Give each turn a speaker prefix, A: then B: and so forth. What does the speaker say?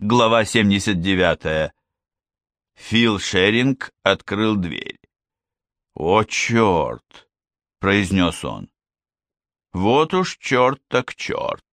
A: Глава 79. Фил Шеринг открыл дверь. «О, черт!» — произнес он. «Вот уж черт так черт!»